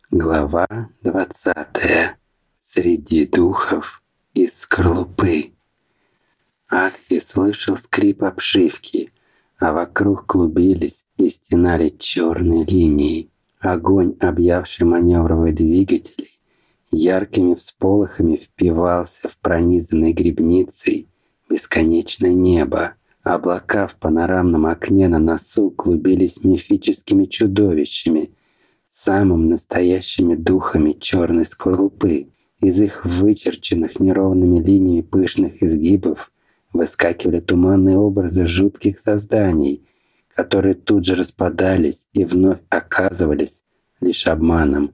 Глава 20. Среди духов из скорлупы. Атхи слышал скрип обшивки, а вокруг клубились и стенали черные линии. Огонь, объявший маневровые двигатели, яркими всполохами впивался в пронизанной гребницей бесконечное небо. Облака в панорамном окне на носу клубились мифическими чудовищами, самым настоящими духами черной скорлупы. Из их вычерченных неровными линиями пышных изгибов выскакивали туманные образы жутких созданий, которые тут же распадались и вновь оказывались лишь обманом,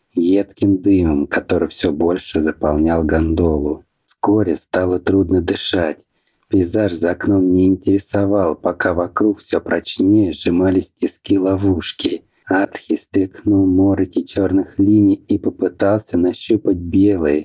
едким дымом, который все больше заполнял гондолу. Вскоре стало трудно дышать. Пейзаж за окном не интересовал, пока вокруг все прочнее сжимались тиски ловушки. Атхи стряхнул мороки черных линий и попытался нащупать белые,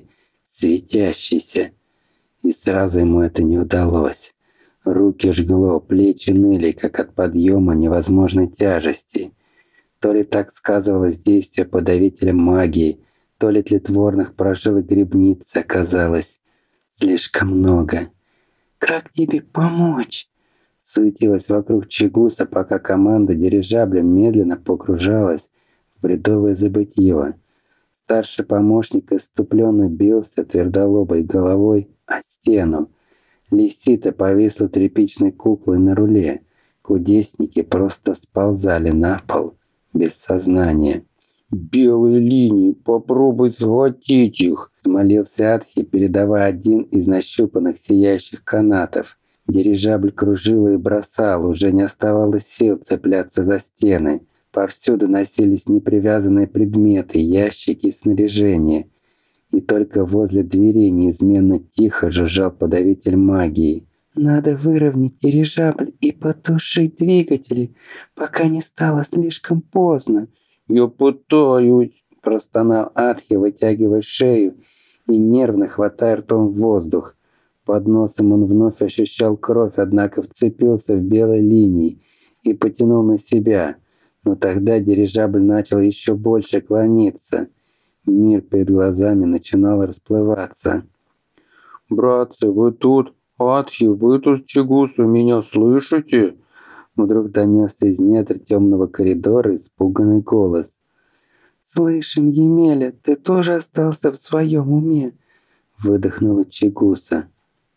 светящиеся. И сразу ему это не удалось. Руки жгло, плечи ныли, как от подъема невозможной тяжести. То ли так сказывалось действие подавителя магии, то ли тлетворных прожилок гребницы оказалось слишком много. «Как тебе помочь?» Суетилась вокруг Чигуса, пока команда дирижабля медленно погружалась в бредовое забытье. Старший помощник иступленно бился твердолобой головой о стену. Лисита повисла тряпичной куклой на руле. Кудесники просто сползали на пол без сознания. «Белые линии, попробуй схватить их!» — взмолился Атхи, передавая один из нащупанных сияющих канатов. Дирижабль кружил и бросал, уже не оставалось сил цепляться за стены. Повсюду носились непривязанные предметы, ящики, снаряжение. И только возле двери неизменно тихо жужжал подавитель магии. «Надо выровнять дирижабль и потушить двигатели, пока не стало слишком поздно». «Я пытаюсь», – простонал Атхи, вытягивая шею и нервно хватая ртом воздух. Под носом он вновь ощущал кровь, однако вцепился в белые линии и потянул на себя. Но тогда дирижабль начал еще больше клониться. Мир перед глазами начинал расплываться. «Братцы, вы тут? Атхи, вы тут с Чигусу меня слышите?» Вдруг донесся из недр темного коридора испуганный голос. «Слышим, Емеля, ты тоже остался в своем уме?» Выдохнула Чигуса,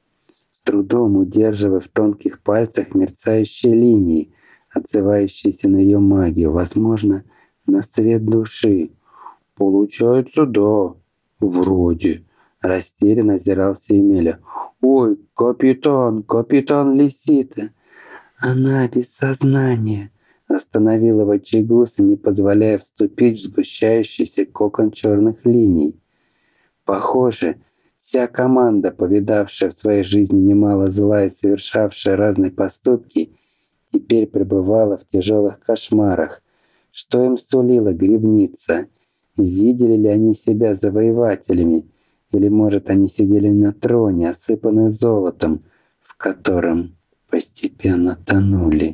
с трудом удерживая в тонких пальцах мерцающие линии, отзывающиеся на ее магию, возможно, на свет души. «Получается, да. Вроде». Растерянно озирался Емеля. «Ой, капитан Лисита!» «Она без сознания!» Остановила его Чигуса, не позволяя вступить в сгущающийся кокон черных линий. Похоже, вся команда, повидавшая в своей жизни немало зла и совершавшая разные поступки, теперь пребывала в тяжелых кошмарах. Что им сулила гребница? Видели ли они себя завоевателями? Или, может, они сидели на троне, осыпанные золотом, в котором постепенно тонули?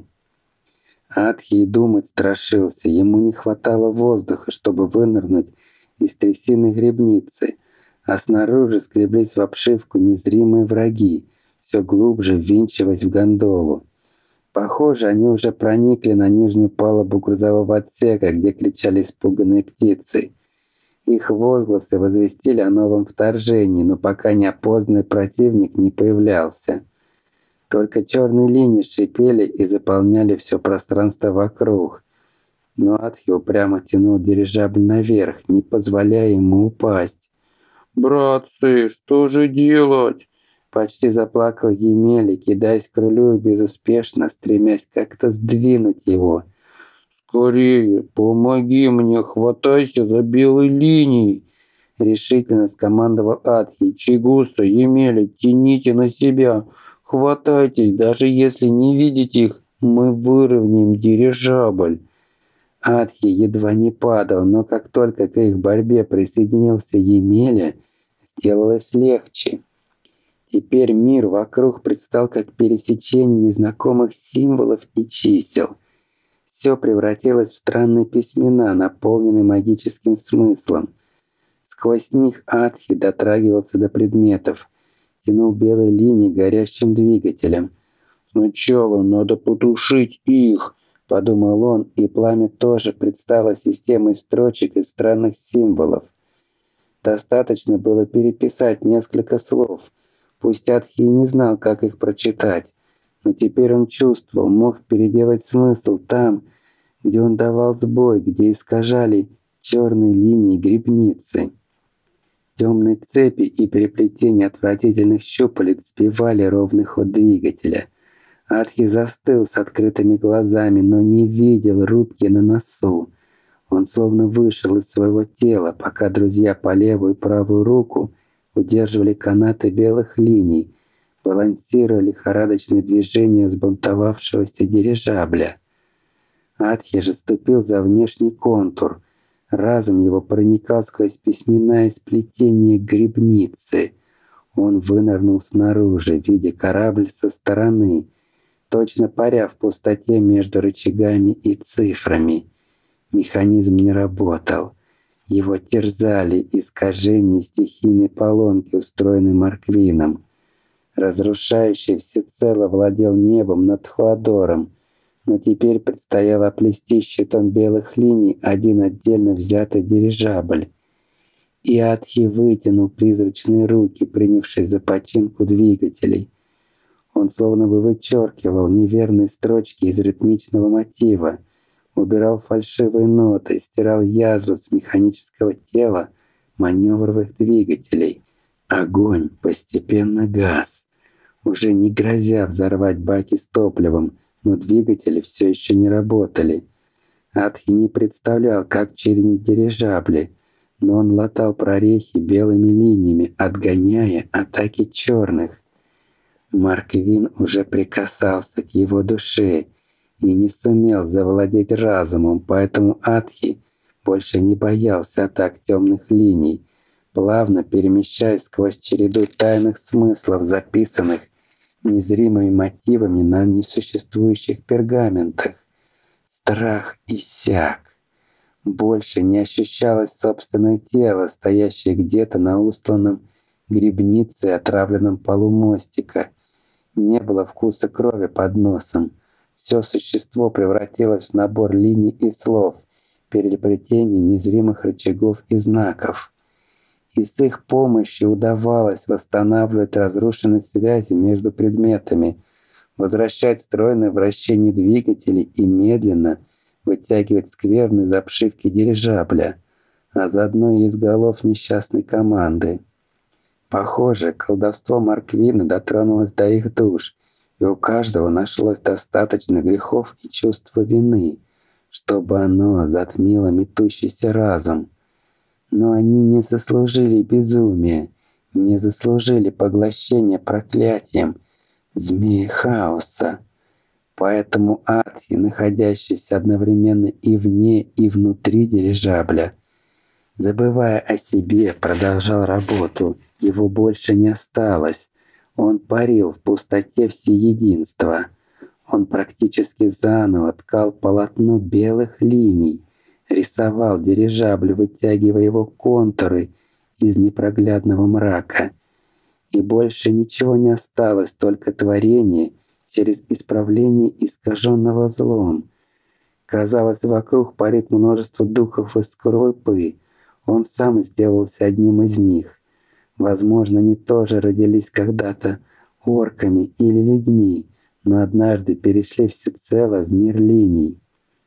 Атхи и думать страшился. Ему не хватало воздуха, чтобы вынырнуть из трясины гребницы, а снаружи скреблись в обшивку незримые враги, все глубже ввинчиваясь в гондолу. Похоже, они уже проникли на нижнюю палубу грузового отсека, где кричали испуганные птицы. Их возгласы возвестили о новом вторжении, но пока неопознанный противник не появлялся. Только черные линии шипели и заполняли все пространство вокруг. Но Атхи упрямо тянул дирижабль наверх, не позволяя ему упасть. «Братцы, что же делать?» Почти заплакал Емеля, кидаясь к рулю и безуспешно, стремясь как-то сдвинуть его. «Скорее, помоги мне, хватайся за белые линии!» Решительно скомандовал Атхи. «Чигуса, Емеля, тяните на себя! Хватайтесь, даже если не видите их, мы выровняем дирижабль!» Атхи едва не падал, но как только к их борьбе присоединился Емеля, сделалось легче. Теперь мир вокруг предстал как пересечение незнакомых символов и чисел. Все превратилось в странные письмена, наполненные магическим смыслом. Сквозь них Атхи дотрагивался до предметов, тянул белые линии горящим двигателем. «Сначала надо потушить их», — подумал он, и пламя тоже предстало системой строчек и странных символов. Достаточно было переписать несколько слов. Пусть Атхи и не знал, как их прочитать, но теперь он чувствовал, мог переделать смысл там, где он давал сбой, где искажали черные линии грибницы. Темные цепи и переплетения отвратительных щупалец сбивали ровный ход двигателя. Атхи застыл с открытыми глазами, но не видел рубки на носу. Он словно вышел из своего тела, пока друзья по левую и правую руку удерживали канаты белых линий, балансируя лихорадочные движения взбунтовавшегося дирижабля. Атхи же ступил за внешний контур. Разум его проникал сквозь письмена и сплетения грибницы. Он вынырнул снаружи, видя корабль со стороны, точно паря в пустоте между рычагами и цифрами. Механизм не работал. Его терзали искажения и стихийные поломки, устроенные Марквином. Разрушающий всецело владел небом над Хуадором, но теперь предстояло оплести щитом белых линий один отдельно взятый дирижабль. И Атхи вытянул призрачные руки, принявшись за починку двигателей. Он словно бы вычеркивал неверные строчки из ритмичного мотива, убирал фальшивые ноты, стирал язвы с механического тела маневровых двигателей. Огонь постепенно гас, уже не грозя взорвать баки с топливом, но двигатели все еще не работали. Атхи не представлял, как чинить дирижабли, но он латал прорехи белыми линиями, отгоняя атаки черных. Марквин уже прикасался к его душе и не сумел завладеть разумом, поэтому Атхи больше не боялся атак темных линий, плавно перемещаясь сквозь череду тайных смыслов, записанных незримыми мотивами на несуществующих пергаментах. Страх иссяк. Больше не ощущалось собственное тело, стоящее где-то на устланном грибницей отравленном полу мостика. Не было вкуса крови под носом. Все существо превратилось в набор линий и слов, переплетений незримых рычагов и знаков. И с их помощью удавалось восстанавливать разрушенные связи между предметами, возвращать стройное вращение двигателей и медленно вытягивать скверные из обшивки дирижабля, а заодно и из голов несчастной команды. Похоже, колдовство Марквина дотронулось до их душ, и у каждого нашлось достаточно грехов и чувства вины, чтобы оно затмило метущийся разум. Но они не заслужили безумия, не заслужили поглощения проклятием змеи хаоса. Поэтому Атхи, находящийся одновременно и вне, и внутри дирижабля, забывая о себе, продолжал работу. Его больше не осталось. Он парил в пустоте всеединства. Он практически заново ткал полотно белых линий, рисовал дирижабль, вытягивая его контуры из непроглядного мрака. И больше ничего не осталось, только творение через исправление искаженного злом. Казалось, вокруг парит множество духов из скорлупы. Он сам сделался одним из них. Возможно, они тоже родились когда-то орками или людьми, но однажды перешли всецело в мир линий.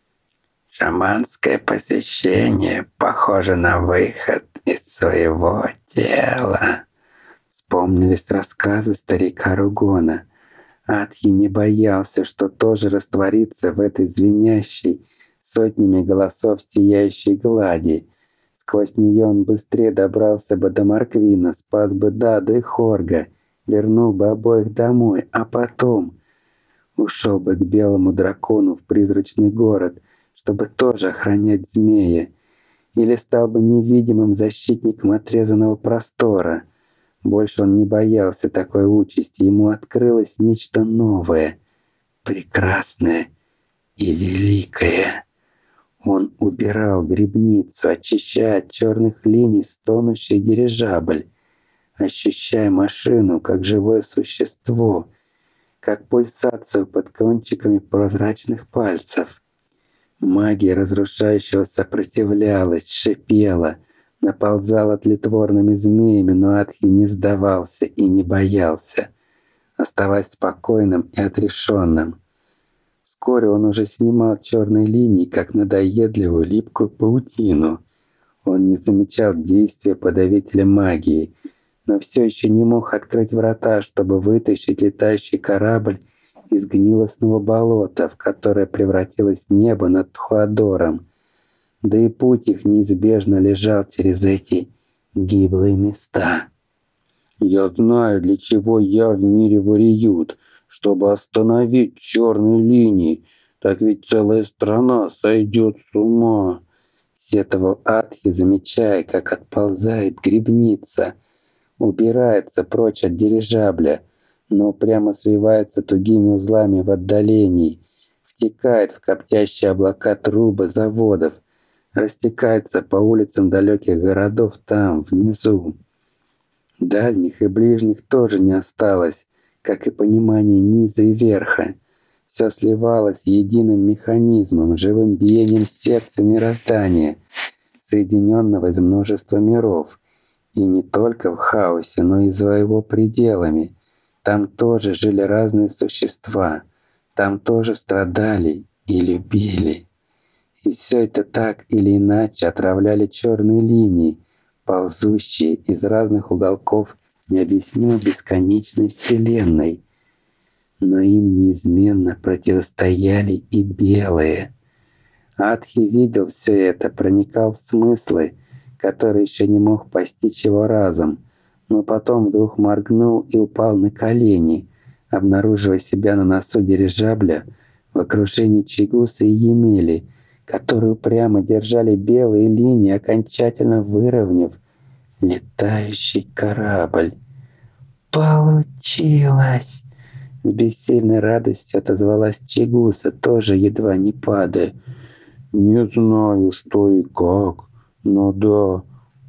«Шаманское посещение похоже на выход из своего тела», — вспомнились рассказы старика Ругона. Атхи не боялся, что тоже растворится в этой звенящей сотнями голосов сияющей глади. Сквозь нее он быстрее добрался бы до Марквина, спас бы Даду и Хорга, вернул бы обоих домой, а потом ушел бы к белому дракону в призрачный город, чтобы тоже охранять змея, или стал бы невидимым защитником отрезанного простора. Больше он не боялся такой участи, ему открылось нечто новое, прекрасное и великое. Он убирал грибницу, очищая от черных линий стонущий дирижабль, ощущая машину как живое существо, как пульсацию под кончиками прозрачных пальцев. Магия разрушающего сопротивлялась, шипела, наползала тлетворными змеями, но Атхи не сдавался и не боялся, оставаясь спокойным и отрешенным. Вскоре он уже снимал черные линии, как надоедливую липкую паутину. Он не замечал действия подавителя магии, но все еще не мог открыть врата, чтобы вытащить летающий корабль из гнилостного болота, в которое превратилось небо над Тхуадором. Да и путь их неизбежно лежал через эти гиблые места. «Я знаю, для чего я в мире Вариют, чтобы остановить черные линии. Так ведь целая страна сойдет с ума», — сетовал Атхи, замечая, как отползает грибница, убирается прочь от дирижабля, но прямо свивается тугими узлами в отдалении, втекает в коптящие облака трубы заводов, растекается по улицам далеких городов там, внизу. Дальних и ближних тоже не осталось, как и понимание низа и верха. Все сливалось единым механизмом, живым биением сердца мироздания, соединенного из множества миров. И не только в хаосе, но и за его пределами. Там тоже жили разные существа, там тоже страдали и любили. И все это так или иначе отравляли черные линии, ползущие из разных уголков необъяснимо бесконечной вселенной. Но им неизменно противостояли и белые. Атхи видел все это, проникал в смыслы, которые еще не мог постичь его разум, но потом вдруг моргнул и упал на колени, обнаруживая себя на носу дирижабля в окружении Чигуса и Емели, которые упрямо держали белые линии, окончательно выровняв летающий корабль. «Получилось!» С бессильной радостью отозвалась Чигуса, тоже едва не падая. «Не знаю, что и как, но да,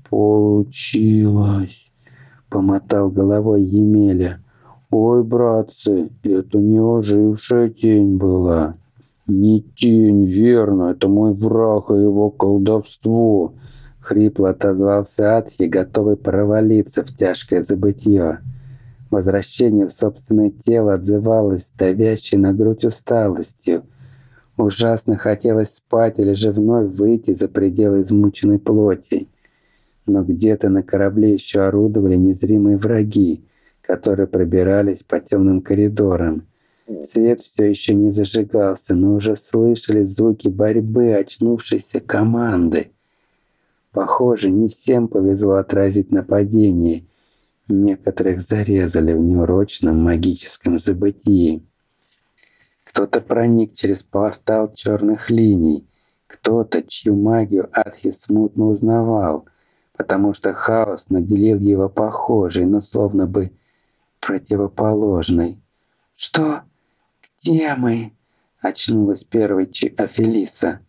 получилось!» Помотал головой Емеля. «Ой, братцы, это не ожившая тень была!» «Не тень, верно, это мой враг и его колдовство!» Хрипло отозвался Атхи, готовый провалиться в тяжкое забытье. Возвращение в собственное тело отзывалось давящей на грудь усталостью. Ужасно хотелось спать или же вновь выйти за пределы измученной плоти. Но где-то на корабле еще орудовали незримые враги, которые пробирались по темным коридорам. Свет все еще не зажигался, но уже слышались звуки борьбы очнувшейся команды. Похоже, не всем повезло отразить нападение. Некоторых зарезали в неурочном магическом забытии. Кто-то проник через портал черных линий, кто-то, чью магию Атхи смутно узнавал, потому что хаос наделил его похожей, но словно бы противоположной. «Что? Где мы?» — очнулась первой Афелиса.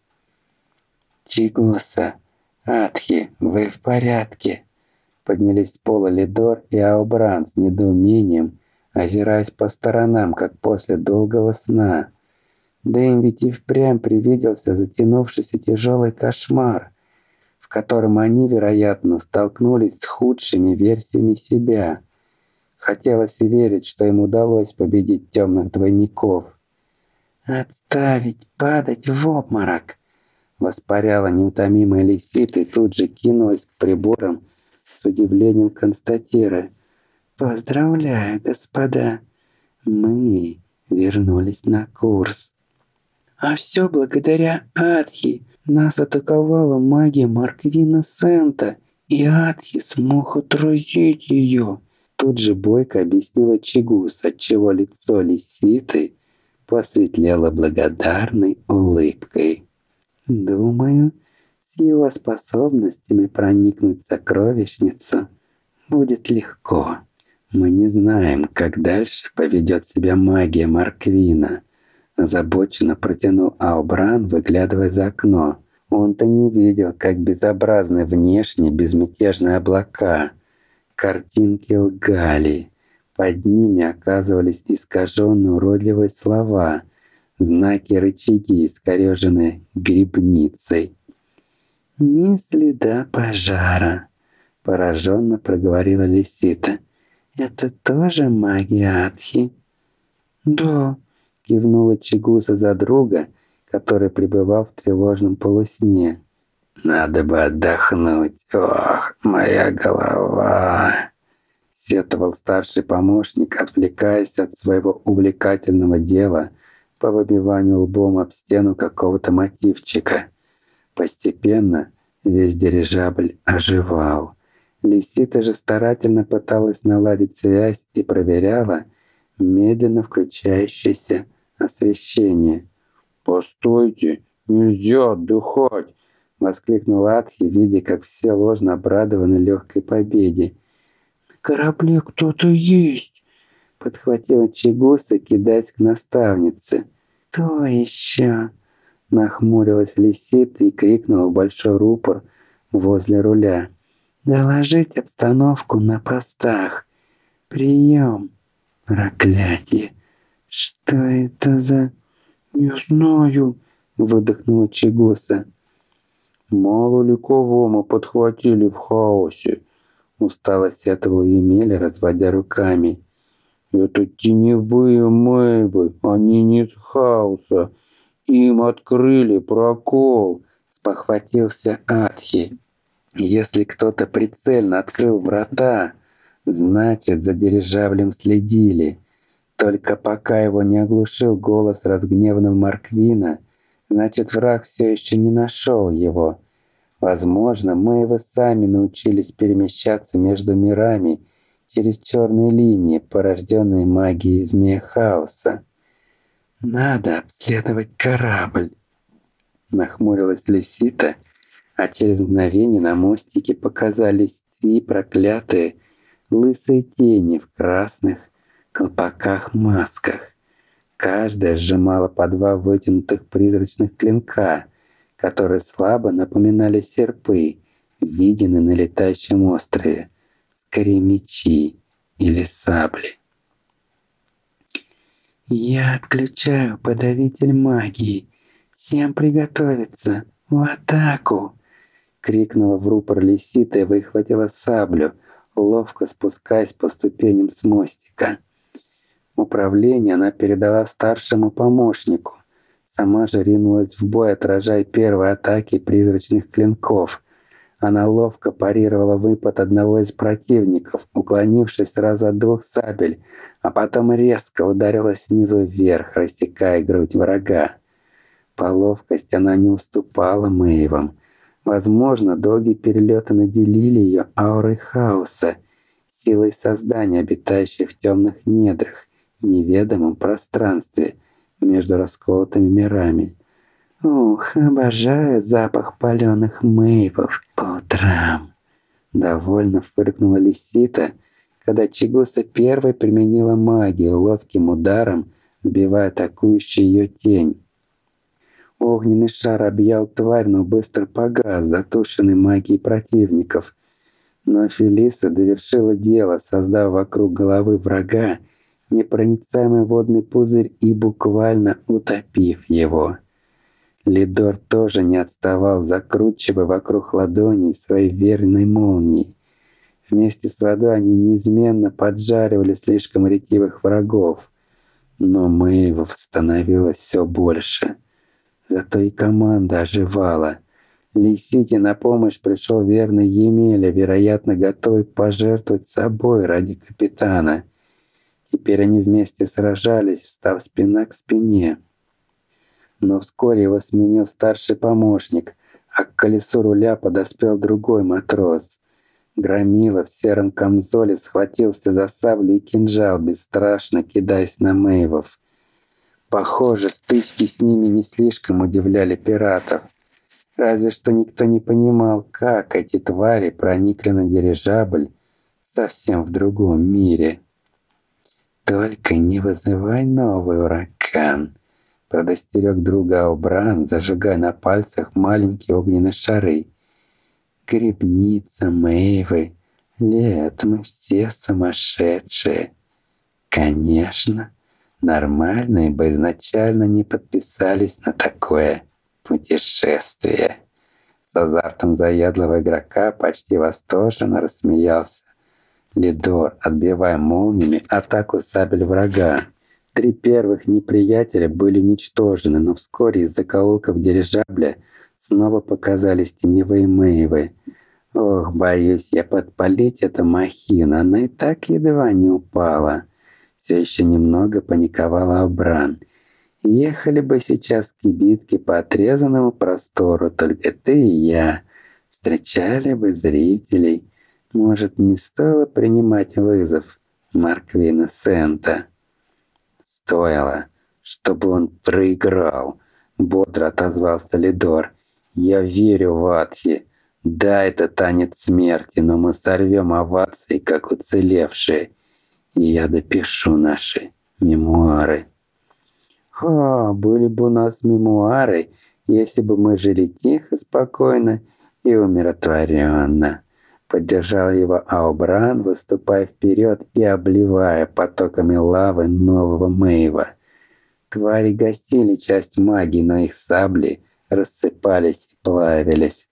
«Чигуса, Атхи, вы в порядке?» Поднялись с пола Лидор и Аубран с недоумением, озираясь по сторонам, как после долгого сна. Да им ведь и впрямь привиделся затянувшийся тяжелый кошмар, в котором они, вероятно, столкнулись с худшими версиями себя. Хотелось верить, что им удалось победить темных двойников. «Отставить, падать в обморок!» Воспаряла неутомимая Лисита и тут же кинулась к приборам, с удивлением констатируя: «Поздравляю, господа, мы вернулись на курс». «А все благодаря Атхи. Нас атаковала магия Марквина Сента, и Атхи смог отразить ее». Тут же бойко объяснила Чигус, отчего лицо Лиситы посветлело благодарной улыбкой. «Думаю, с его способностями проникнуть в сокровищницу будет легко. Мы не знаем, как дальше поведет себя магия Марквина», Озабоченно протянул Аубран, выглядывая за окно. Он-то не видел, как безобразны внешне безмятежные облака. Картинки лгали. Под ними оказывались искаженные уродливые слова, знаки рычаги, искореженные грибницей. «Ни следа пожара», — пораженно проговорила Лисита. «Это тоже магия Атхи?» «Да», — кивнула Чигуса за друга, который пребывал в тревожном полусне. «Надо бы отдохнуть. Ох, моя голова!» Сетовал старший помощник, отвлекаясь от своего увлекательного дела по выбиванию лбом об стену какого-то мотивчика. Постепенно весь дирижабль оживал. Лисита же старательно пыталась наладить связь и проверяла медленно включающееся освещение. «Постойте, нельзя отдыхать!» — воскликнул Атхи, видя, как все ложно обрадованы легкой победе. «На корабле кто-то есть!» — подхватила Чигуса, кидаясь к наставнице. «Кто еще?» — нахмурилась Лисита и крикнула в большой рупор возле руля. «Доложить обстановку на постах! Прием!» «Проклятие! Что это за...» «Не знаю», — выдохнула Чигуса. «Мало ли кого мы подхватили в хаосе», — устало сетовал Емеля, разводя руками. «Это теневые мэйвы, они не из хаоса. Им открыли прокол», — спохватился Атхи. «Если кто-то прицельно открыл врата, значит, за дирижаблем следили. Только пока его не оглушил голос разгневанного Марквина, значит, враг все еще не нашел его. Возможно, мы его сами научились перемещаться между мирами через черные линии, порожденные магией Змея Хаоса. «Надо обследовать корабль», — нахмурилась Лисита, а через мгновение на мостике показались 3 проклятые лысые тени в красных колпаках-масках. Каждая сжимала по 2 вытянутых призрачных клинка, которые слабо напоминали серпы, виденные на летающем острове, скорее мечи или сабли. «Я отключаю подавитель магии. Всем приготовиться! В атаку!» — крикнула в рупор Лисита и выхватила саблю, ловко спускаясь по ступеням с мостика. Управление она передала старшему помощнику. Сама же ринулась в бой, отражая первые атаки призрачных клинков. Она ловко парировала выпад одного из противников, уклонившись сразу от 2 сабель, а потом резко ударила снизу вверх, рассекая грудь врага. По ловкости она не уступала Мэйвам. Возможно, долгие перелеты наделили ее аурой хаоса, силой создания, обитающей в темных недрах, неведомом пространстве между расколотыми мирами. «Ух, обожаю запах паленых мэйвов по утрам!» Довольно фыркнула Лисита, когда Чигуса первой применила магию, ловким ударом сбивая атакующую ее тень. Огненный шар объял тварь, но быстро погас, затушенный магией противников. Но Фелиса довершила дело, создав вокруг головы врага непроницаемый водный пузырь и буквально утопив его. Лидор тоже не отставал, закручивая вокруг ладоней своей верной молнией. Вместе с водой они неизменно поджаривали слишком ретивых врагов. Но мэйвов становилось все больше. Зато и команда оживала. Лисите на помощь пришел верный Емеля, вероятно, готовый пожертвовать собой ради капитана. Теперь они вместе сражались, встав спина к спине. Но вскоре его сменил старший помощник, а к колесу руля подоспел другой матрос. Громила в сером камзоле схватился за саблю и кинжал, бесстрашно кидаясь на мэйвов. Похоже, стычки с ними не слишком удивляли пиратов. Разве что никто не понимал, как эти твари проникли на дирижабль совсем в другом мире. «Только не вызывай новый ураган», Предостерег друга Аубран, зажигая на пальцах маленькие огненные шары. Грибница, Мэйвы. Лет, мы все сумасшедшие. Конечно, нормальные бы изначально не подписались на такое путешествие. С азартом заядлого игрока почти восторженно рассмеялся Лидор, отбивая молниями атаку сабель врага. 3 первых неприятеля были уничтожены, но вскоре из закоулков дирижабля снова показались теневые Мэйвы. Ох, боюсь я подпалить эту махину, она и так едва не упала. Все еще немного паниковала Абран. Ехали бы сейчас к кибитке по отрезанному простору, только ты и я. Встречали бы зрителей. Может, не стоило принимать вызов Марквина Сента? Стоило, чтобы он проиграл. Бодро отозвался Лидор. Я верю в Атхи. Да, это танец смерти, но мы сорвем овации, как уцелевшие. И я допишу наши мемуары. Были бы у нас мемуары, если бы мы жили тихо, спокойно и умиротворенно. Поддержал его Аубран, выступая вперед и обливая потоками лавы нового Мэйва. Твари гасили часть магии, но их сабли рассыпались и плавились.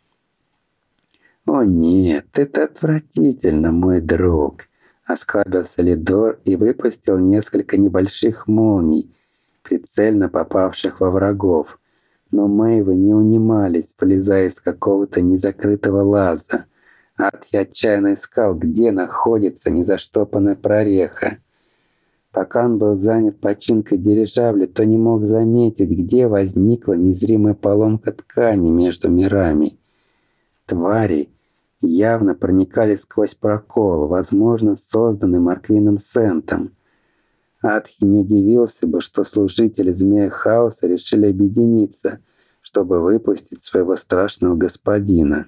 «О нет, это отвратительно, мой друг!» Осклабился Лидор и выпустил несколько небольших молний, прицельно попавших во врагов. Но Мэйвы не унимались, полезая из какого-то незакрытого лаза. Атхи отчаянно искал, где находится незаштопанная прореха. Пока он был занят починкой дирижабля, то не мог заметить, где возникла незримая поломка ткани между мирами. Твари явно проникали сквозь прокол, возможно, созданный Марквином Сентом. Атхи не удивился бы, что служители Змея Хаоса решили объединиться, чтобы выпустить своего страшного господина.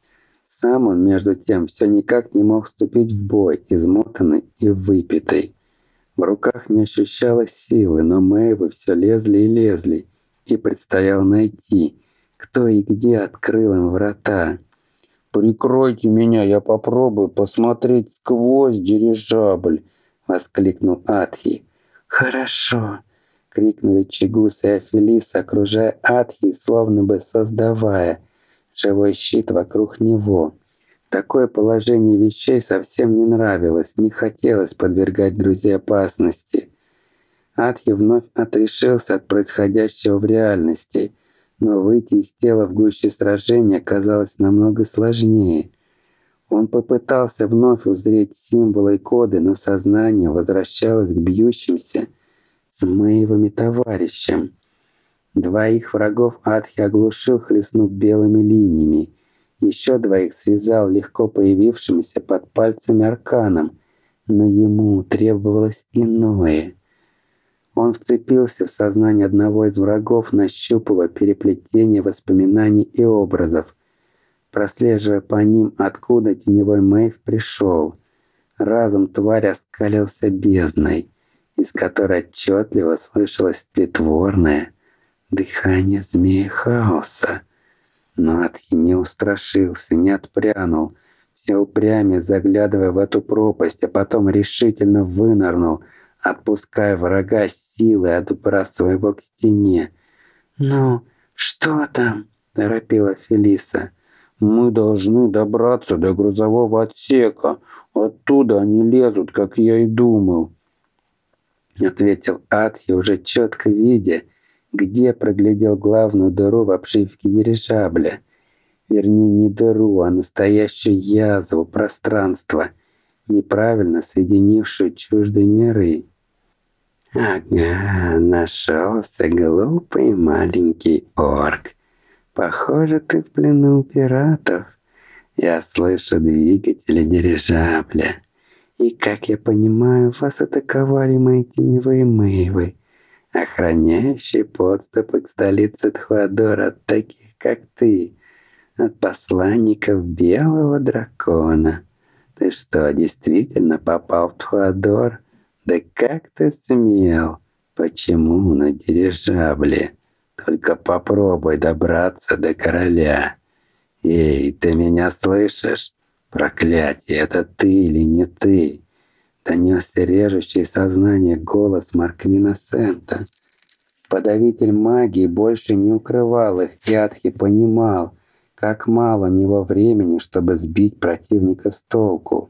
Сам он, между тем, все никак не мог вступить в бой, измотанный и выпитый. В руках не ощущалось силы, но Мэйвы все лезли и лезли, и предстояло найти, кто и где открыл им врата. «Прикройте меня, я попробую посмотреть сквозь дирижабль!» — воскликнул Атхи. «Хорошо!» — крикнули Чигус и Афелис, окружая Атхи, словно бы создавая живой щит вокруг него. Такое положение вещей совсем не нравилось, не хотелось подвергать друзей опасности. Атхи вновь отрешился от происходящего в реальности, но выйти из тела в гуще сражения оказалось намного сложнее. Он попытался вновь узреть символы и коды, но сознание возвращалось к бьющимся с Мэйвами товарищам. Двоих врагов Атхи оглушил, хлестнув белыми линиями. Еще двоих связал легко появившимся под пальцами арканом, но ему требовалось иное. Он вцепился в сознание одного из врагов, нащупывая переплетение воспоминаний и образов, прослеживая по ним, откуда теневой Мэйв пришел. Разум твари оскалился бездной, из которой отчетливо слышалось тлетворное дыхание Змея Хаоса. Но Атхи не устрашился, не отпрянул, все упрямее заглядывая в эту пропасть, а потом решительно вынырнул, отпуская врага силой, отбрасывая его к стене. «Ну, что там?» – торопила Фелиса. «Мы должны добраться до грузового отсека. Оттуда они лезут, как я и думал», – ответил Атхи, уже четко видя, где проглядел главную дыру в обшивке дирижабля. Вернее, не дыру, а настоящую язву пространства, неправильно соединившую чуждые миры. «Ага, нашелся глупый маленький орк. Похоже, ты в плену у пиратов. Я слышу двигатели дирижабля. И, как я понимаю, вас атаковали мои теневые Мэйвы, охраняющие подступы к столице Тхуадора от таких, как ты, от посланников Белого Дракона. Ты что, действительно попал в Тхуадор? Да как ты смел? Почему на дирижабле? Только попробуй добраться до короля. Эй, ты меня слышишь? Проклятие, это ты или не ты? Донесся режущий сознание голос Марквина Сента. Подавитель магии больше не укрывал их, Ядхи понимал, как мало у него времени, чтобы сбить противника с толку.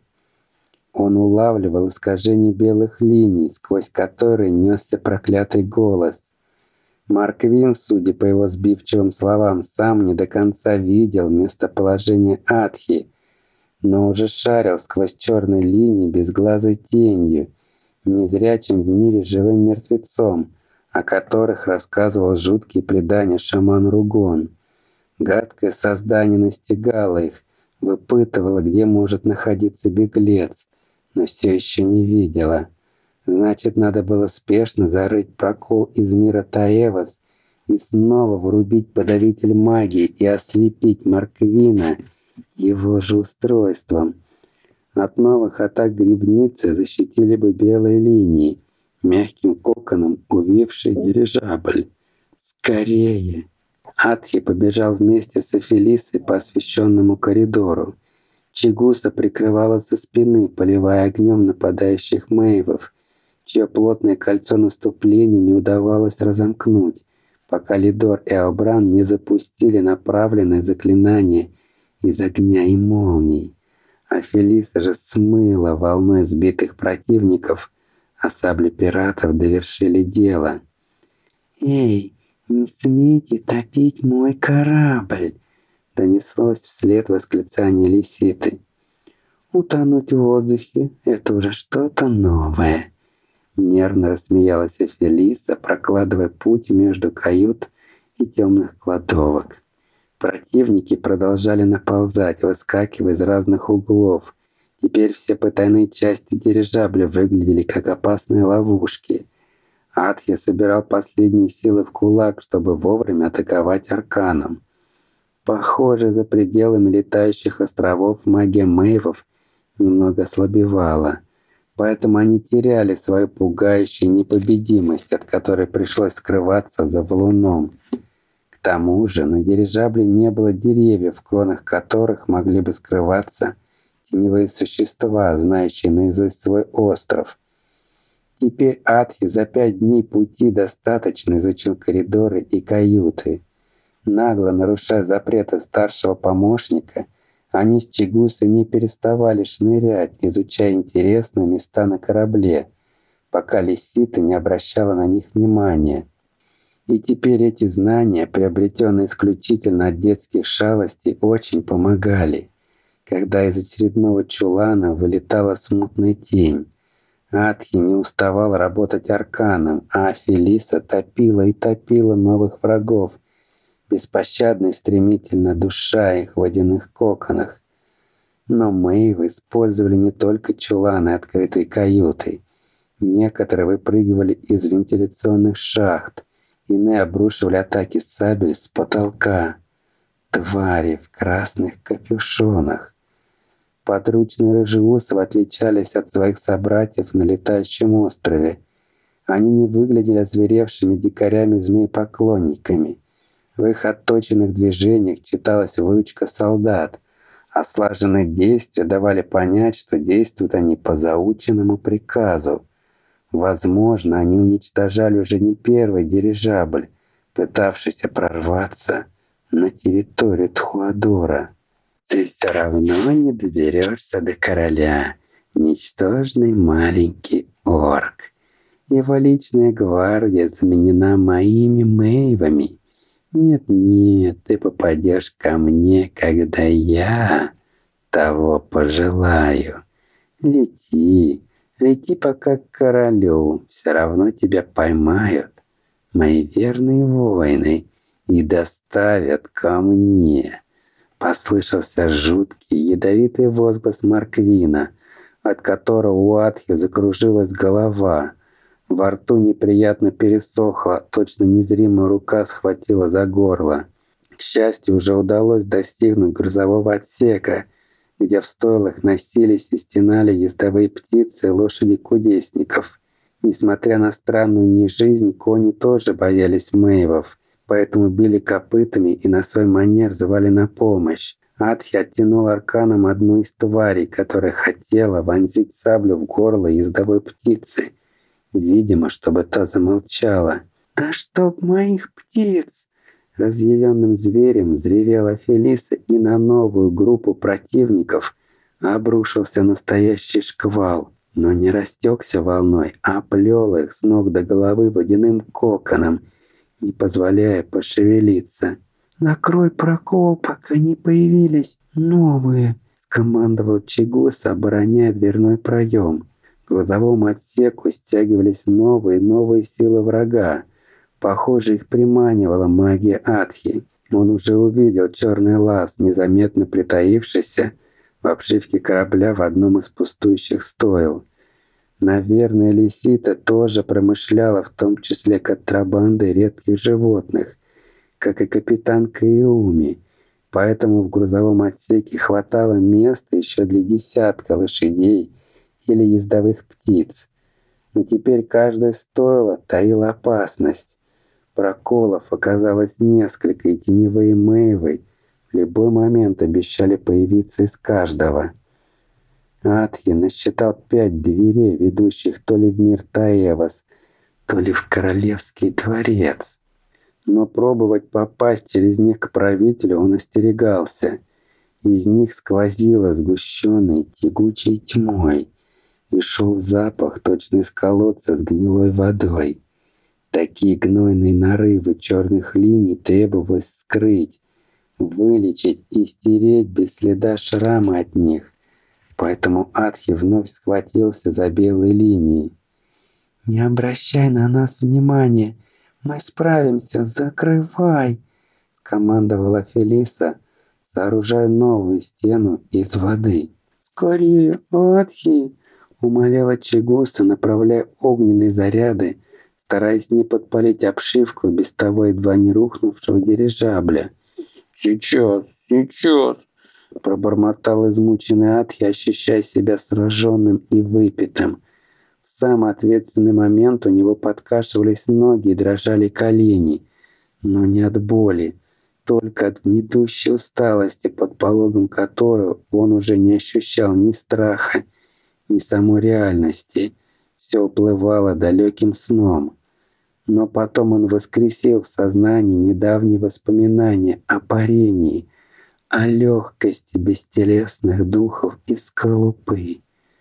Он улавливал искажение белых линий, сквозь которые несся проклятый голос. Марквин, судя по его сбивчивым словам, сам не до конца видел местоположение Адхи, но уже шарил сквозь черные линии безглазой тенью, незрячим в мире живым мертвецом, о которых рассказывал жуткие предания шаман Ругон. Гадкое создание настигало их, выпытывало, где может находиться беглец, но все еще не видела. Значит, надо было спешно зарыть прокол из мира Таэвос и снова врубить подавитель магии и ослепить Марквина его же устройством. От новых атак грибницы защитили бы белые линии, мягким коконом увивший дирижабль. «Скорее!» Адхи побежал вместе с Эфелисой по освещенному коридору. Чигуса прикрывала со спины, поливая огнем нападающих мейвов, чье плотное кольцо наступления не удавалось разомкнуть, пока Лидор и Аубран не запустили направленное заклинание из огня и молний. А Фелиса же смыла волной сбитых противников, а сабли пиратов довершили дело. «Эй, не смейте топить мой корабль!» донеслось вслед восклицание Лиситы. «Утонуть в воздухе — это уже что-то новое!» Нервно рассмеялась Эфелиса, прокладывая путь между кают и темных кладовок. Противники продолжали наползать, выскакивая из разных углов. Теперь все потайные части дирижабля выглядели как опасные ловушки. Адхи собирал последние силы в кулак, чтобы вовремя атаковать арканом. Похоже, за пределами летающих островов магия мейвов немного ослабевала. Поэтому они теряли свою пугающую непобедимость, от которой пришлось скрываться за валуном. К тому же на дирижабле не было деревьев, в кронах которых могли бы скрываться теневые существа, знающие наизусть свой остров. Теперь Адхи за 5 дней пути достаточно изучил коридоры и каюты. Нагло нарушая запреты старшего помощника, они с Чигусой не переставали шнырять, изучая интересные места на корабле, пока Лисита не обращала на них внимания. И теперь эти знания, приобретенные исключительно от детских шалостей, очень помогали. Когда из очередного чулана вылетала смутная тень, Адхи не уставал работать арканом, а Фелиса топила и топила новых врагов, беспощадно и стремительно душа их в водяных коконах. Но мейвы использовали не только чуланы, открытые каютой. Некоторые выпрыгивали из вентиляционных шахт, иные обрушивали атаки сабель с потолка. Твари в красных капюшонах. Подручные рыжеусов отличались от своих собратьев на летающем острове. Они не выглядели озверевшими дикарями-змеепоклонниками. В их отточенных движениях читалась выучка солдат, а слаженные действия давали понять, что действуют они по заученному приказу. Возможно, они уничтожали уже не первый дирижабль, пытавшийся прорваться на территорию Тхуадора. «Ты все равно не доберешься до короля, ничтожный маленький орк. Его личная гвардия заменена моими мейвами. Нет, ты попадешь ко мне, когда я того пожелаю. Лети, лети пока к королю, все равно тебя поймают мои верные воины и доставят ко мне». Послышался жуткий, ядовитый возглас Марквина, от которого у Адхи закружилась голова. Во рту неприятно пересохло, точно незримая рука схватила за горло. К счастью, уже удалось достигнуть грузового отсека, где в стойлах носились и стенали ездовые птицы и лошади кудесников. Несмотря на странную нежизнь, кони тоже боялись Мэйвов, поэтому били копытами и на свой манер звали на помощь. Атхи оттянул арканом одну из тварей, которая хотела вонзить саблю в горло ездовой птицы, видимо, чтобы та замолчала. «Да чтоб моих птиц!» Разъяренным зверем взревела Фелиса, и на новую группу противников обрушился настоящий шквал, но не растекся волной, а плел их с ног до головы водяным коконом, не позволяя пошевелиться. «Накрой прокол, пока не появились новые!» — скомандовал Чигус, обороняя дверной проем. К грузовому отсеку стягивались новые и новые силы врага. Похоже, их приманивала магия Атхи. Он уже увидел черный лаз, незаметно притаившийся в обшивке корабля в одном из пустующих стойл. Наверное, Лисита тоже промышляла, в том числе контрабандой редких животных, как и капитан Кайоуми. Поэтому в грузовом отсеке хватало места еще для десятка лошадей или ездовых птиц. Но теперь каждое стойло таило опасность. Проколов оказалось несколько, и теневые Мэйвы в любой момент обещали появиться из каждого. Атхи насчитал 5 дверей, ведущих то ли в мир Таевас, то ли в королевский дворец. Но пробовать попасть через них к правителю он остерегался. Из них сквозило сгущенной тягучей тьмой, и шел запах точно из колодца с гнилой водой. Такие гнойные нарывы черных линий требовалось скрыть, вылечить и стереть без следа шрама от них. Поэтому Атхи вновь схватился за белые линии. «Не обращай на нас внимания, мы справимся, закрывай!» — скомандовала Фелиса, сооружая новую стену из воды. «Скорее, Атхи!» — умоляла Чигуса, направляя огненные заряды, стараясь не подпалить обшивку без того едва не рухнувшего дирижабля. «Сейчас, сейчас!» — пробормотал измученный Атхи, ощущая себя сраженным и выпитым. В самый ответственный момент у него подкашивались ноги и дрожали колени, но не от боли, только от гнетущей усталости, под пологом которой он уже не ощущал ни страха, ни самой реальности. Все уплывало далеким сном. Но потом он воскресил в сознании недавние воспоминания о парении, о легкости бестелесных духов из скорлупы.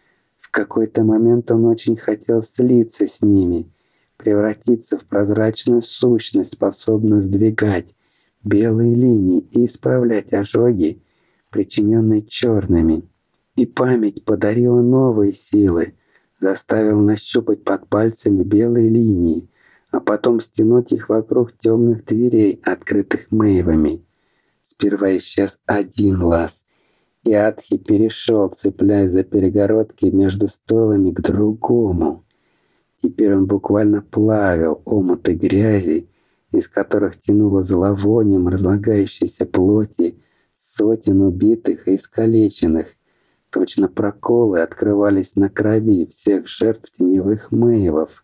В какой-то момент он очень хотел слиться с ними, превратиться в прозрачную сущность, способную сдвигать белые линии и исправлять ожоги, причиненные черными. И память подарила новые силы, заставила нащупать под пальцами белые линии, а потом стянуть их вокруг темных дверей, открытых Мэйвами. Сперва исчез один лаз, и Атхи перешел, цепляясь за перегородки между стойлами, к другому. Теперь он буквально плавил омуты грязи, из которых тянуло зловонием разлагающейся плоти сотен убитых и искалеченных. Точно проколы открывались на крови всех жертв теневых Мэйвов.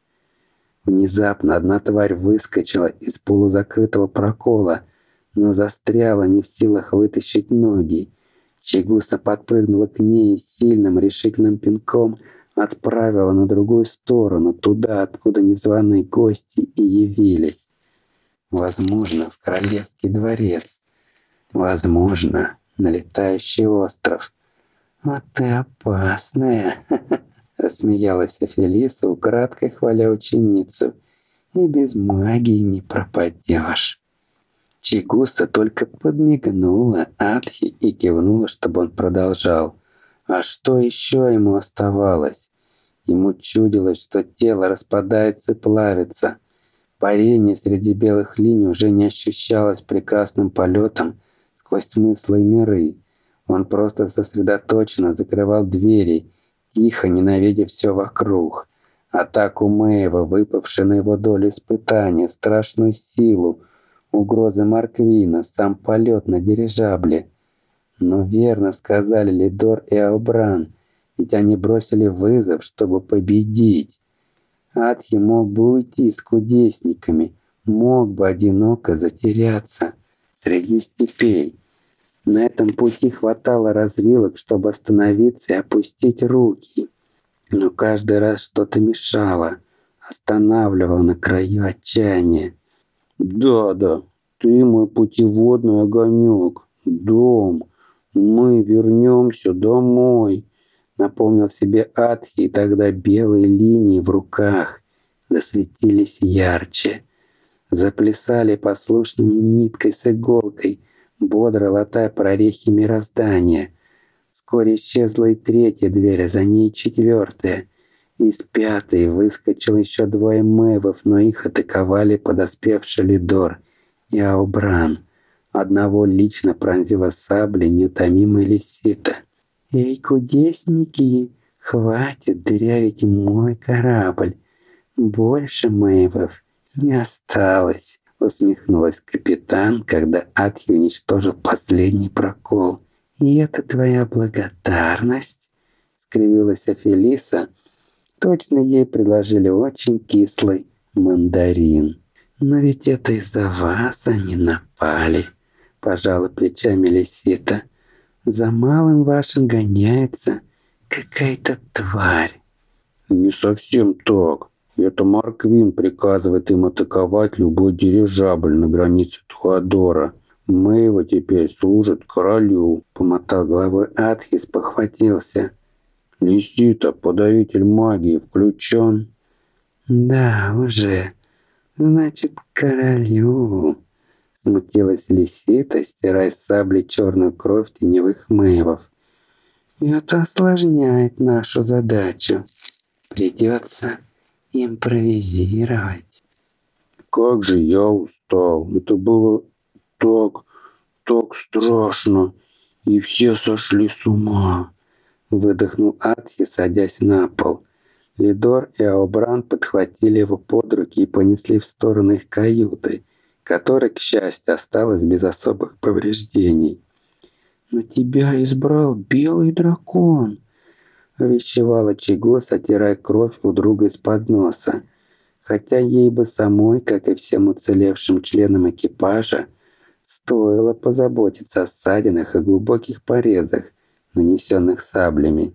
Внезапно одна тварь выскочила из полузакрытого прокола, но застряла, не в силах вытащить ноги. Чигуса подпрыгнула к ней и сильным решительным пинком отправила на другую сторону, туда, откуда незваные гости и явились. Возможно, в королевский дворец. Возможно, на летающий остров. «Вот ты опасная!» — рассмеялась Фелиса, украдкой хваля ученицу. «И без магии не пропадешь». Чигуса только подмигнула Атхи и кивнула, чтобы он продолжал. А что еще ему оставалось? Ему чудилось, что тело распадается и плавится. Парение среди белых линий уже не ощущалось прекрасным полетом сквозь смыслы и миры. Он просто сосредоточенно закрывал двери, тихо ненавидя все вокруг. Атаку Мэйва, выпавшие на его долю испытания, страшную силу, угрозы Марквина, сам полет на дирижабле. Но верно сказали Лидор и Аубран, ведь они бросили вызов, чтобы победить. Атхи мог бы уйти с кудесниками, мог бы одиноко затеряться среди степей. На этом пути хватало развилок, чтобы остановиться и опустить руки. Но каждый раз что-то мешало, останавливало на краю отчаяния. «Да, ты мой путеводный огонек, дом, мы вернемся домой», напомнил себе Атхи, и тогда белые линии в руках засветились ярче, заплясали послушными ниткой с иголкой, бодро латая прорехи мироздания. Вскоре исчезла и третья дверь, а за ней четвертая. Из пятой выскочил еще двое мэвов, но их атаковали подоспевший Лидор и Аубран. Одного лично пронзила саблей неутомимая Лисита. «Эй, кудесники, хватит дырявить мой корабль. Больше мэвов не осталось», усмехнулась капитан, когда Атхи уничтожил последний прокол. «И это твоя благодарность?» скривилась Афелиса. Точно ей предложили очень кислый мандарин. «Но ведь это из-за вас они напали», пожала плечами Лисита. «За малым вашим гоняется какая-то тварь». «Не совсем так. Это Марквин приказывает им атаковать любой дирижабль на границе Туадора. Мэйва теперь служит королю», — помотал головой Атхи, спохватился. «Лисита, подавитель магии включен?» «Да, уже. Значит, королю», — смутилась Лисита, стирая с сабли черную кровь теневых мэйвов. «Это осложняет нашу задачу. Придется импровизировать». «Как же я устал. Это было так страшно. И все сошли с ума», — выдохнул Атхи, садясь на пол. Лидор и Аубран подхватили его под руки и понесли в сторону их каюты, которая, к счастью, осталась без особых повреждений. «Но тебя избрал белый дракон», — увещевала Чигос, оттирая кровь у друга из-под носа. Хотя ей бы самой, как и всем уцелевшим членам экипажа, стоило позаботиться о ссадинах и глубоких порезах, нанесенных саблями.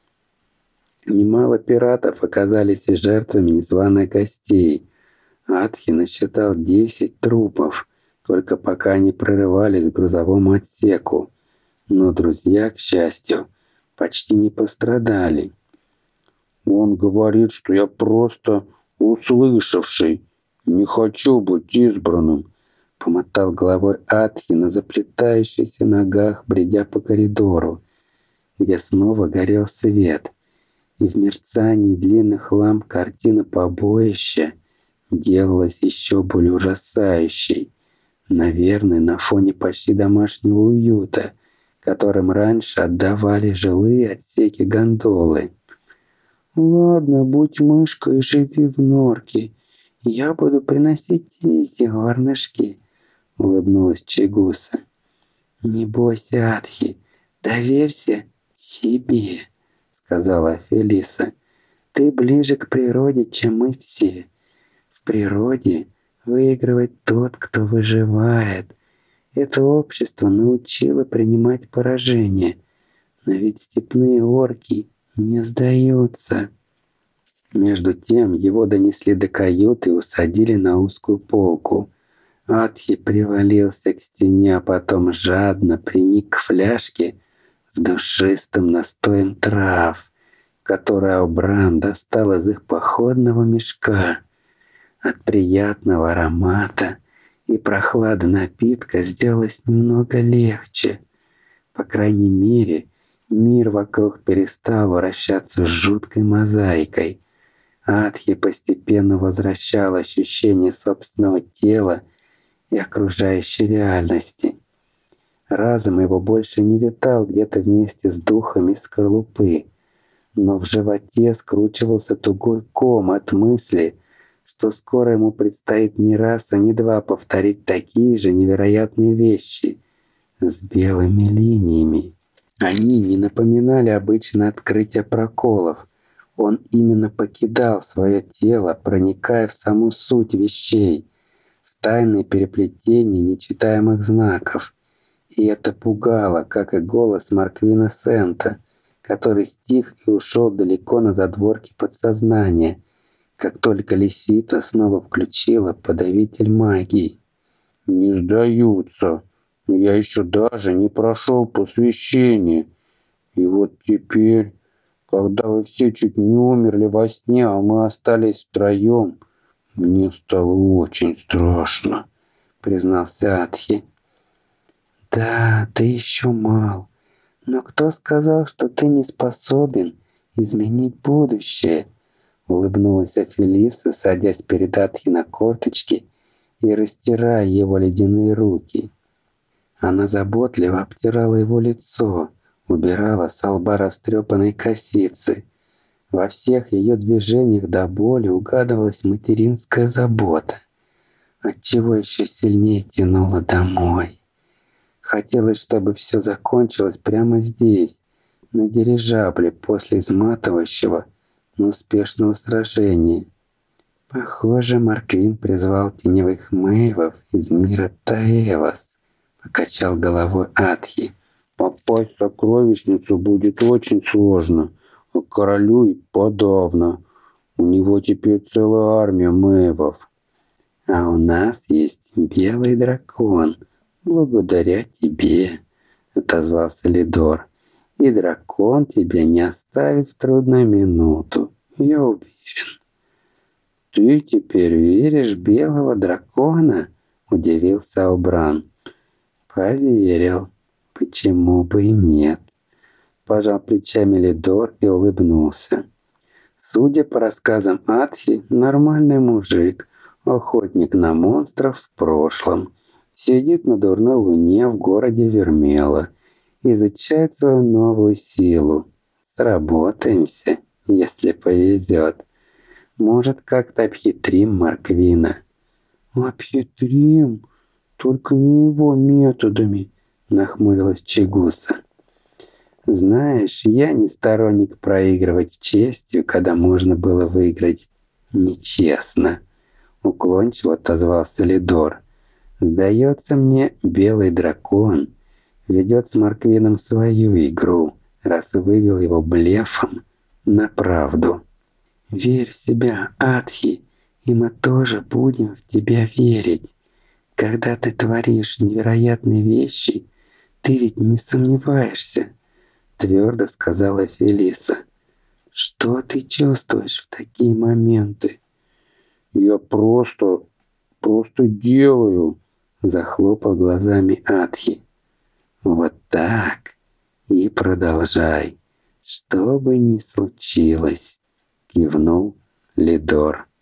Немало пиратов оказались и жертвами незваных гостей. Атхи насчитал 10 трупов, только пока они прорывались к грузовому отсеку. Но друзья, к счастью, почти не пострадали. «Он говорит, что я просто услышавший. Не хочу быть избранным», — помотал головой Атхи на заплетающихся ногах, бредя по коридору, где снова горел свет. И в мерцании длинных ламп картина побоища делалась еще более ужасающей. Наверное, на фоне почти домашнего уюта, которым раньше отдавали жилые отсеки гондолы. «Ладно, будь мышкой и живи в норке. Я буду приносить тебе зернышки», — улыбнулась Чигуса. «Не бойся, Атхи, доверься себе», — сказала Фелиса. «Ты ближе к природе, чем мы все. В природе выигрывает тот, кто выживает. Это общество научило принимать поражение, но ведь степные орки не сдаются». Между тем его донесли до каюты и усадили на узкую полку. Атхи привалился к стене, а потом жадно приник к фляжке с душистым настоем трав, который Аубран достал из их походного мешка. От приятного аромата и прохлады напитка сделалось немного легче. По крайней мере, мир вокруг перестал вращаться жуткой мозаикой. Атхи постепенно возвращал ощущение собственного тела и окружающей реальности. Разум его больше не витал где-то вместе с духами скорлупы, но в животе скручивался тугой ком от мысли, что скоро ему предстоит не раз, а не два повторить такие же невероятные вещи с белыми линиями. Они не напоминали обычное открытие проколов. Он именно покидал свое тело, проникая в саму суть вещей, в тайные переплетения нечитаемых знаков. И это пугало, как и голос Марквина Сента, который стих и ушел далеко на задворки подсознания, как только Лисита снова включила подавитель магии. «Не сдаются. Я еще даже не прошел посвящение. И вот теперь, когда вы все чуть не умерли во сне, а мы остались втроем, мне стало очень страшно», — признался Атхи. «Да, ты еще мал. Но кто сказал, что ты не способен изменить будущее?» Улыбнулась Афелиса, садясь перед Атхи на корточки и растирая его ледяные руки. Она заботливо обтирала его лицо, убирала с лба растрепанные косицы. Во всех ее движениях до боли угадывалась материнская забота, отчего еще сильнее тянуло домой. Хотелось, чтобы все закончилось прямо здесь, на дирижабле, после изматывающего, но успешного сражения. Похоже, Марквин призвал теневых мэйвов из мира Таэвас, покачал головой Атхи. Попасть в сокровищницу будет очень сложно, а королю и подавно. У него теперь целая армия мэйвов. А у нас есть белый дракон, благодаря тебе, отозвался Лидор. И дракон тебя не оставит в трудную минуту, я уверен. «Ты теперь веришь в белого дракона?» – удивился Убран. «Поверил. Почему бы и нет?» Пожал плечами Лидор и улыбнулся. Судя по рассказам Атхи, нормальный мужик, охотник на монстров в прошлом, сидит на дурной луне в городе Вермела, изучает свою новую силу. Сработаемся, если повезет. Может, как-то обхитрим Марквина. Обхитрим? Только не его методами, нахмурилась Чигуса. Знаешь, я не сторонник проигрывать честью, когда можно было выиграть нечестно. Уклончиво отозвался Лидор. Сдается мне, белый дракон ведет с Марквином свою игру, раз вывел его блефом на правду. Верь в себя, Атхи, и мы тоже будем в тебя верить. Когда ты творишь невероятные вещи, ты ведь не сомневаешься, твердо сказала Фелиса. Что ты чувствуешь в такие моменты? Я просто делаю, захлопал глазами Атхи. Вот так и продолжай, что бы ни случилось, кивнул Лидор.